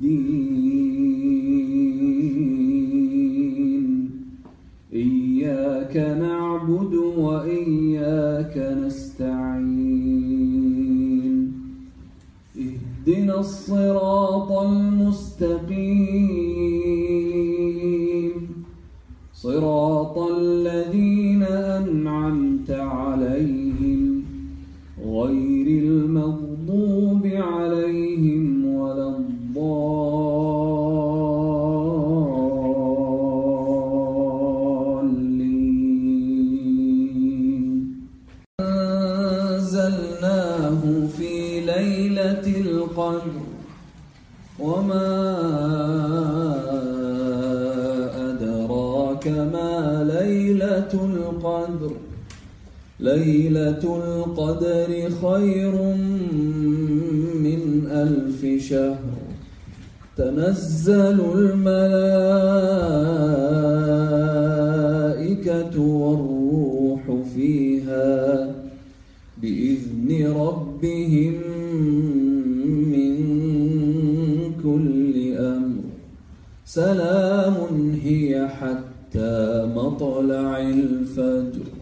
الدين إياك نعبد وإياك نستعين اهدنا الصراط المستقيم صراط الذين أنعمت عليهم غير المغضوب عليهم ولا الضالين أنزلناه في ليلة القدر وما أدراك ما ليلة القدر ليلة القدر خير من 1000 شهر تنزل الملائكة والروح فيها بإذن ربهم من كل أمر سلام هي حتى مطلع الفجر